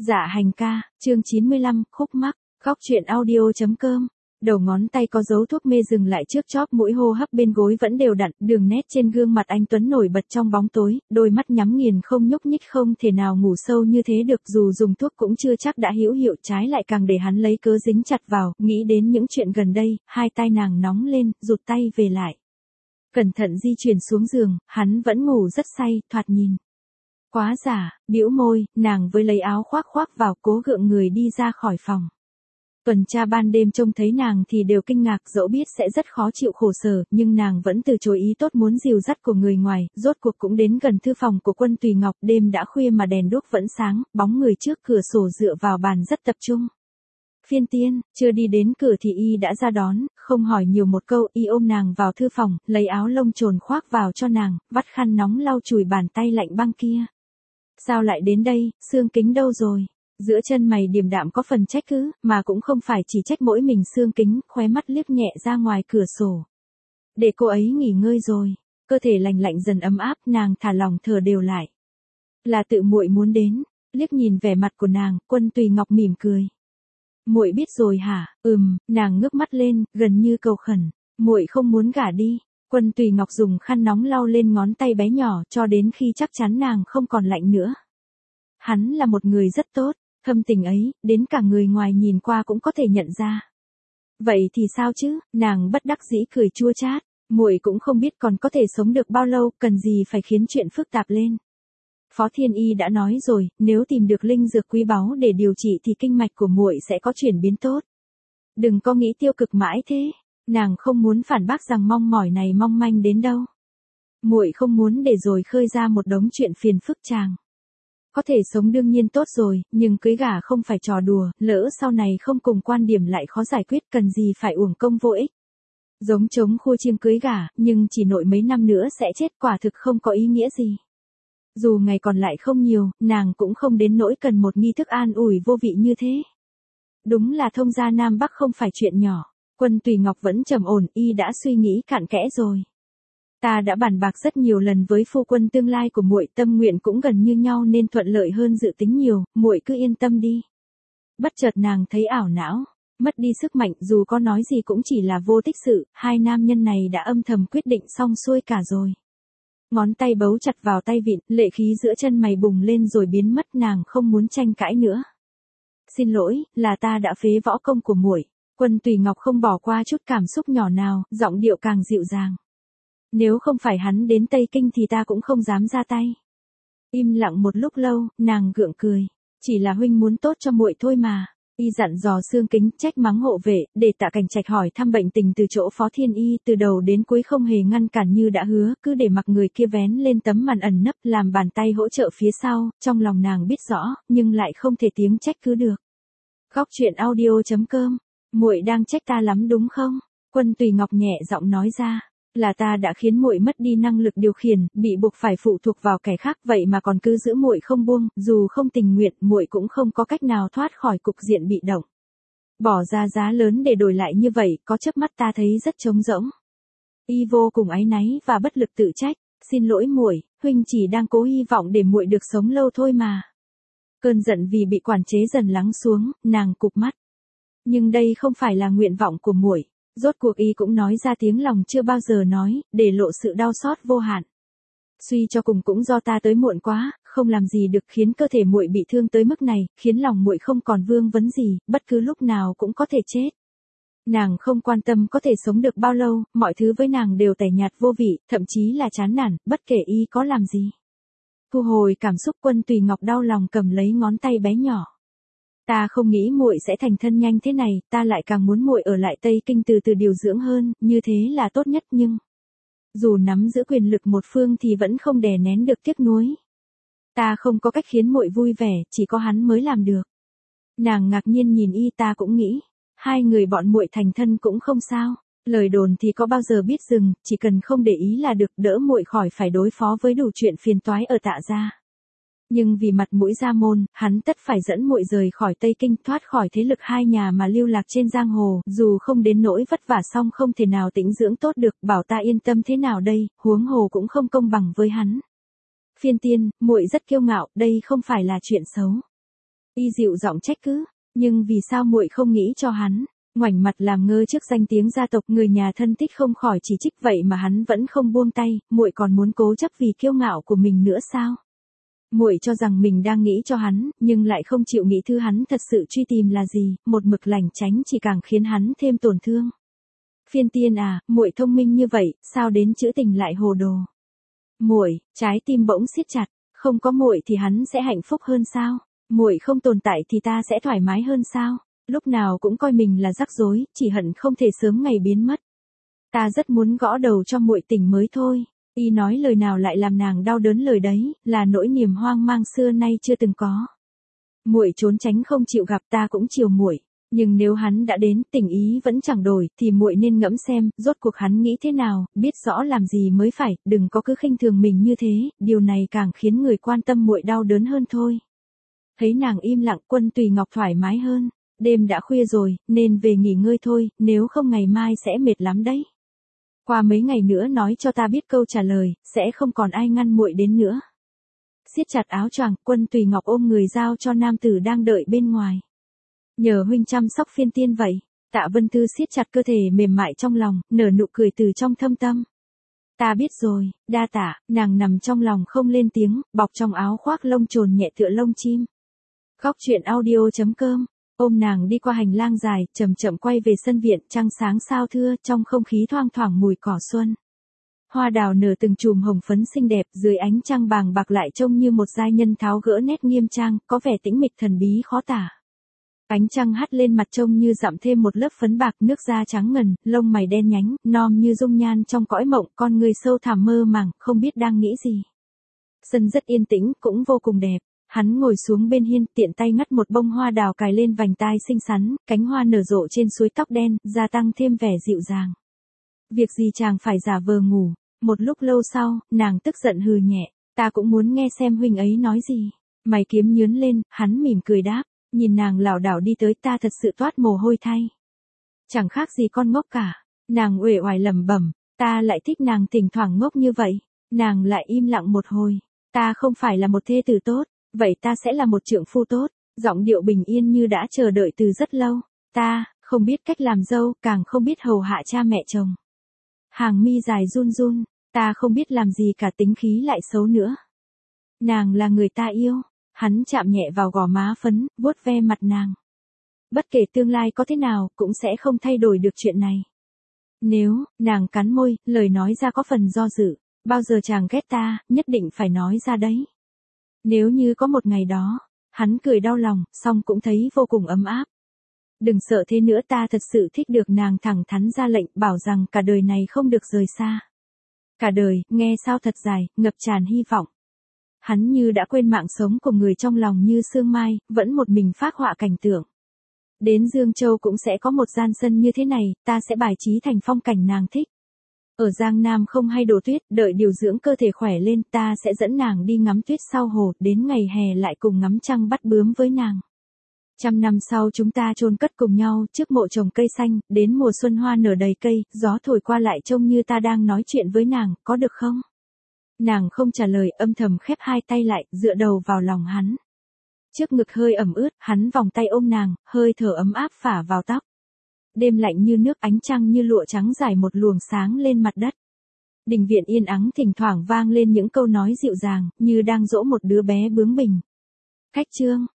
Dạ hành ca, chương 95, khúc mắc, góc truyện audio.com. Đầu ngón tay có dấu thuốc mê dừng lại trước chóp mũi, hô hấp bên gối vẫn đều đặn, đường nét trên gương mặt anh Tuấn nổi bật trong bóng tối, đôi mắt nhắm nghiền không nhúc nhích, không thể nào ngủ sâu như thế được, dù dùng thuốc cũng chưa chắc đã hữu hiệu, trái lại càng để hắn lấy cớ dính chặt vào, nghĩ đến những chuyện gần đây, hai tay nàng nóng lên, rụt tay về lại. Cẩn thận di chuyển xuống giường, hắn vẫn ngủ rất say, thoạt nhìn quá giả, bĩu môi, nàng với lấy áo khoác khoác vào, cố gượng người đi ra khỏi phòng. Tuần tra ban đêm trông thấy nàng thì đều kinh ngạc, dẫu biết sẽ rất khó chịu khổ sở, nhưng nàng vẫn từ chối ý tốt muốn dìu dắt của người ngoài, rốt cuộc cũng đến gần thư phòng của Quân Tùy Ngọc, đêm đã khuya mà đèn đuốc vẫn sáng, bóng người trước cửa sổ dựa vào bàn rất tập trung. Phiên Tiên, chưa đi đến cửa thì y đã ra đón, không hỏi nhiều một câu, y ôm nàng vào thư phòng, lấy áo lông trồn khoác vào cho nàng, vắt khăn nóng lau chùi bàn tay lạnh băng kia. Sao lại đến đây, Xương Kính đâu rồi? Giữa chân mày điềm đạm có phần trách cứ, mà cũng không phải chỉ trách mỗi mình Xương Kính, khóe mắt liếc nhẹ ra ngoài cửa sổ. Để cô ấy nghỉ ngơi rồi, cơ thể lành lạnh dần ấm áp, nàng thả lòng thở đều lại. Là tự muội muốn đến, liếc nhìn vẻ mặt của nàng, Quân Tùy Ngọc mỉm cười. Muội biết rồi hả? Nàng ngước mắt lên, gần như cầu khẩn. Muội không muốn gả đi. Quân Tùy Ngọc dùng khăn nóng lau lên ngón tay bé nhỏ cho đến khi chắc chắn nàng không còn lạnh nữa. Hắn là một người rất tốt, thâm tình ấy, đến cả người ngoài nhìn qua cũng có thể nhận ra. Vậy thì sao chứ? Nàng bất đắc dĩ cười chua chát. Muội cũng không biết còn có thể sống được bao lâu, cần gì phải khiến chuyện phức tạp lên. Phó Thiên Y đã nói rồi, nếu tìm được linh dược quý báu để điều trị thì kinh mạch của muội sẽ có chuyển biến tốt. Đừng có nghĩ tiêu cực mãi thế. Nàng không muốn phản bác rằng mong mỏi này mong manh đến đâu. Muội không muốn để rồi khơi ra một đống chuyện phiền phức chàng. Có thể sống đương nhiên tốt rồi, nhưng cưới gả không phải trò đùa, lỡ sau này không cùng quan điểm lại khó giải quyết, cần gì phải uổng công vô ích. Giống trống khua chiêng cưới gả, nhưng chỉ nội mấy năm nữa sẽ chết, quả thực không có ý nghĩa gì. Dù ngày còn lại không nhiều, nàng cũng không đến nỗi cần một nghi thức an ủi vô vị như thế. Đúng là thông gia Nam Bắc không phải chuyện nhỏ. Quân Tùy Ngọc vẫn trầm ổn, y đã suy nghĩ cặn kẽ rồi. Ta đã bàn bạc rất nhiều lần với phu quân tương lai của muội, tâm nguyện cũng gần như nhau nên thuận lợi hơn dự tính nhiều, muội cứ yên tâm đi. Bất chợt nàng thấy ảo não, mất đi sức mạnh, dù có nói gì cũng chỉ là vô tích sự, hai nam nhân này đã âm thầm quyết định xong xuôi cả rồi. Ngón tay bấu chặt vào tay vịn, lệ khí giữa chân mày bùng lên rồi biến mất, nàng không muốn tranh cãi nữa. Xin lỗi, là ta đã phế võ công của muội. Quân Tùy Ngọc không bỏ qua chút cảm xúc nhỏ nào, giọng điệu càng dịu dàng. Nếu không phải hắn đến Tây Kinh thì ta cũng không dám ra tay. Im lặng một lúc lâu, nàng gượng cười. Chỉ là huynh muốn tốt cho muội thôi mà. Y dặn dò Xương Kính, trách mắng hộ vệ, để Tạ Cảnh Trạch hỏi thăm bệnh tình từ chỗ Phó Thiên Y, từ đầu đến cuối không hề ngăn cản như đã hứa, cứ để mặc người kia vén lên tấm màn ẩn nấp, làm bàn tay hỗ trợ phía sau, trong lòng nàng biết rõ, nhưng lại không thể tiếng trách cứ được. Góc truyện audio.com. Muội đang trách ta lắm đúng không? Quân Tùy Ngọc nhẹ giọng nói ra. Là ta đã khiến muội mất đi năng lực điều khiển, bị buộc phải phụ thuộc vào kẻ khác, vậy mà còn cứ giữ muội không buông, dù không tình nguyện, muội cũng không có cách nào thoát khỏi cục diện bị động. Bỏ ra giá lớn để đổi lại như vậy, có chớp mắt ta thấy rất trống rỗng. Y vô cùng áy náy và bất lực tự trách, xin lỗi muội, huynh chỉ đang cố hy vọng để muội được sống lâu thôi mà. Cơn giận vì bị quản chế dần lắng xuống, nàng cụp mắt. Nhưng đây không phải là nguyện vọng của muội. Rốt cuộc y cũng nói ra tiếng lòng chưa bao giờ nói, để lộ sự đau xót vô hạn. Suy cho cùng cũng do ta tới muộn quá, không làm gì được khiến cơ thể muội bị thương tới mức này, khiến lòng muội không còn vương vấn gì, bất cứ lúc nào cũng có thể chết. Nàng không quan tâm có thể sống được bao lâu, mọi thứ với nàng đều tẻ nhạt vô vị, thậm chí là chán nản, bất kể y có làm gì. Thu hồi cảm xúc, Quân Tùy Ngọc đau lòng cầm lấy ngón tay bé nhỏ. Ta không nghĩ muội sẽ thành thân nhanh thế này, ta lại càng muốn muội ở lại Tây Kinh từ từ điều dưỡng hơn, như thế là tốt nhất, nhưng dù nắm giữ quyền lực một phương thì vẫn không đè nén được tiếc nuối. Ta không có cách khiến muội vui vẻ, chỉ có hắn mới làm được. Nàng ngạc nhiên nhìn y, ta cũng nghĩ, hai người bọn muội thành thân cũng không sao, lời đồn thì có bao giờ biết dừng, chỉ cần không để ý là được, đỡ muội khỏi phải đối phó với đủ chuyện phiền toái ở Tạ gia. Nhưng vì mặt mũi gia môn, hắn tất phải dẫn muội rời khỏi Tây Kinh, thoát khỏi thế lực hai nhà mà lưu lạc trên giang hồ, dù không đến nỗi vất vả song không thể nào tĩnh dưỡng tốt được, bảo ta yên tâm thế nào đây, huống hồ cũng không công bằng với hắn. Phiên Tiên, muội rất kiêu ngạo, đây không phải là chuyện xấu. Y dịu giọng trách cứ, nhưng vì sao muội không nghĩ cho hắn? Ngoảnh mặt làm ngơ trước danh tiếng gia tộc, người nhà thân thích không khỏi chỉ trích, vậy mà hắn vẫn không buông tay, muội còn muốn cố chấp vì kiêu ngạo của mình nữa sao? Muội cho rằng mình đang nghĩ cho hắn, nhưng lại không chịu nghĩ thứ hắn thật sự truy tìm là gì, một mực lảng tránh chỉ càng khiến hắn thêm tổn thương. Phiên Tiên à, muội thông minh như vậy, sao đến chữ tình lại hồ đồ? Muội, trái tim bỗng siết chặt, không có muội thì hắn sẽ hạnh phúc hơn sao? Muội không tồn tại thì ta sẽ thoải mái hơn sao? Lúc nào cũng coi mình là rắc rối, chỉ hận không thể sớm ngày biến mất. Ta rất muốn gõ đầu cho muội tỉnh mới thôi. Y nói lời nào lại làm nàng đau đớn lời đấy, là nỗi niềm hoang mang xưa nay chưa từng có. Muội trốn tránh không chịu gặp, ta cũng chiều muội, nhưng nếu hắn đã đến, tình ý vẫn chẳng đổi, thì muội nên ngẫm xem, rốt cuộc hắn nghĩ thế nào, biết rõ làm gì mới phải, đừng có cứ khinh thường mình như thế, điều này càng khiến người quan tâm muội đau đớn hơn thôi. Thấy nàng im lặng, Quân Tùy Ngọc thoải mái hơn, đêm đã khuya rồi, nên về nghỉ ngơi thôi, nếu không ngày mai sẽ mệt lắm đấy. Qua mấy ngày nữa nói cho ta biết câu trả lời, sẽ không còn ai ngăn muội đến nữa. Siết chặt áo choàng, Quân Tùy Ngọc ôm người giao cho nam tử đang đợi bên ngoài. Nhờ huynh chăm sóc Phiên Tiên vậy. Tạ Vân Thư siết chặt cơ thể mềm mại trong lòng, nở nụ cười từ trong thâm tâm. Ta biết rồi, đa tạ. Nàng nằm trong lòng không lên tiếng, bọc trong áo khoác lông trồn nhẹ tựa lông chim. Góc truyện audio.com. Ôm nàng đi qua hành lang dài, chậm chậm quay về sân viện, trăng sáng sao thưa, trong không khí thoang thoảng mùi cỏ xuân. Hoa đào nở từng chùm hồng phấn xinh đẹp, dưới ánh trăng bàng bạc lại trông như một giai nhân tháo gỡ nét nghiêm trang, có vẻ tĩnh mịch thần bí khó tả. Ánh trăng hắt lên mặt trông như dặm thêm một lớp phấn bạc, nước da trắng ngần, lông mày đen nhánh, non như dung nhan trong cõi mộng, con người sâu thẳm mơ màng, không biết đang nghĩ gì. Sân rất yên tĩnh, cũng vô cùng đẹp. Hắn ngồi xuống bên hiên, tiện tay ngắt một bông hoa đào cài lên vành tai xinh xắn, cánh hoa nở rộ trên suối tóc đen, gia tăng thêm vẻ dịu dàng. Việc gì chàng phải giả vờ ngủ? Một lúc lâu sau, nàng tức giận hừ nhẹ, ta cũng muốn nghe xem huynh ấy nói gì. Mày kiếm nhướn lên, hắn mỉm cười đáp, nhìn nàng lảo đảo đi tới, ta thật sự toát mồ hôi thay. Chẳng khác gì con ngốc cả. Nàng uể oải lẩm bẩm, ta lại thích nàng thỉnh thoảng ngốc như vậy. Nàng lại im lặng một hồi, ta không phải là một thê tử tốt. Vậy ta sẽ là một trượng phu tốt. Giọng điệu bình yên như đã chờ đợi từ rất lâu. Ta, không biết cách làm dâu, càng không biết hầu hạ cha mẹ chồng. Hàng mi dài run run, ta không biết làm gì cả, tính khí lại xấu nữa. Nàng là người ta yêu. Hắn chạm nhẹ vào gò má phấn, vuốt ve mặt nàng. Bất kể tương lai có thế nào, cũng sẽ không thay đổi được chuyện này. Nếu, nàng cắn môi, lời nói ra có phần do dự. Bao giờ chàng ghét ta, nhất định phải nói ra đấy. Nếu như có một ngày đó, hắn cười đau lòng, song cũng thấy vô cùng ấm áp. Đừng sợ thế nữa, ta thật sự thích được, nàng thẳng thắn ra lệnh, bảo rằng cả đời này không được rời xa. Cả đời, nghe sao thật dài, ngập tràn hy vọng. Hắn như đã quên mạng sống của người trong lòng như sương mai, vẫn một mình phác họa cảnh tượng. Đến Dương Châu cũng sẽ có một gian sân như thế này, ta sẽ bài trí thành phong cảnh nàng thích. Ở Giang Nam không hay đổ tuyết, đợi điều dưỡng cơ thể khỏe lên, ta sẽ dẫn nàng đi ngắm tuyết sau hồ, đến ngày hè lại cùng ngắm trăng bắt bướm với nàng. 100 năm sau chúng ta chôn cất cùng nhau, trước mộ trồng cây xanh, đến mùa xuân hoa nở đầy cây, gió thổi qua lại trông như ta đang nói chuyện với nàng, có được không? Nàng không trả lời, âm thầm khép hai tay lại, dựa đầu vào lòng hắn. Trước ngực hơi ẩm ướt, hắn vòng tay ôm nàng, hơi thở ấm áp phả vào tóc. Đêm lạnh như nước, ánh trăng như lụa trắng rải một luồng sáng lên mặt đất. Đình viện yên ắng, thỉnh thoảng vang lên những câu nói dịu dàng, như đang dỗ một đứa bé bướng bỉnh. Khách trương,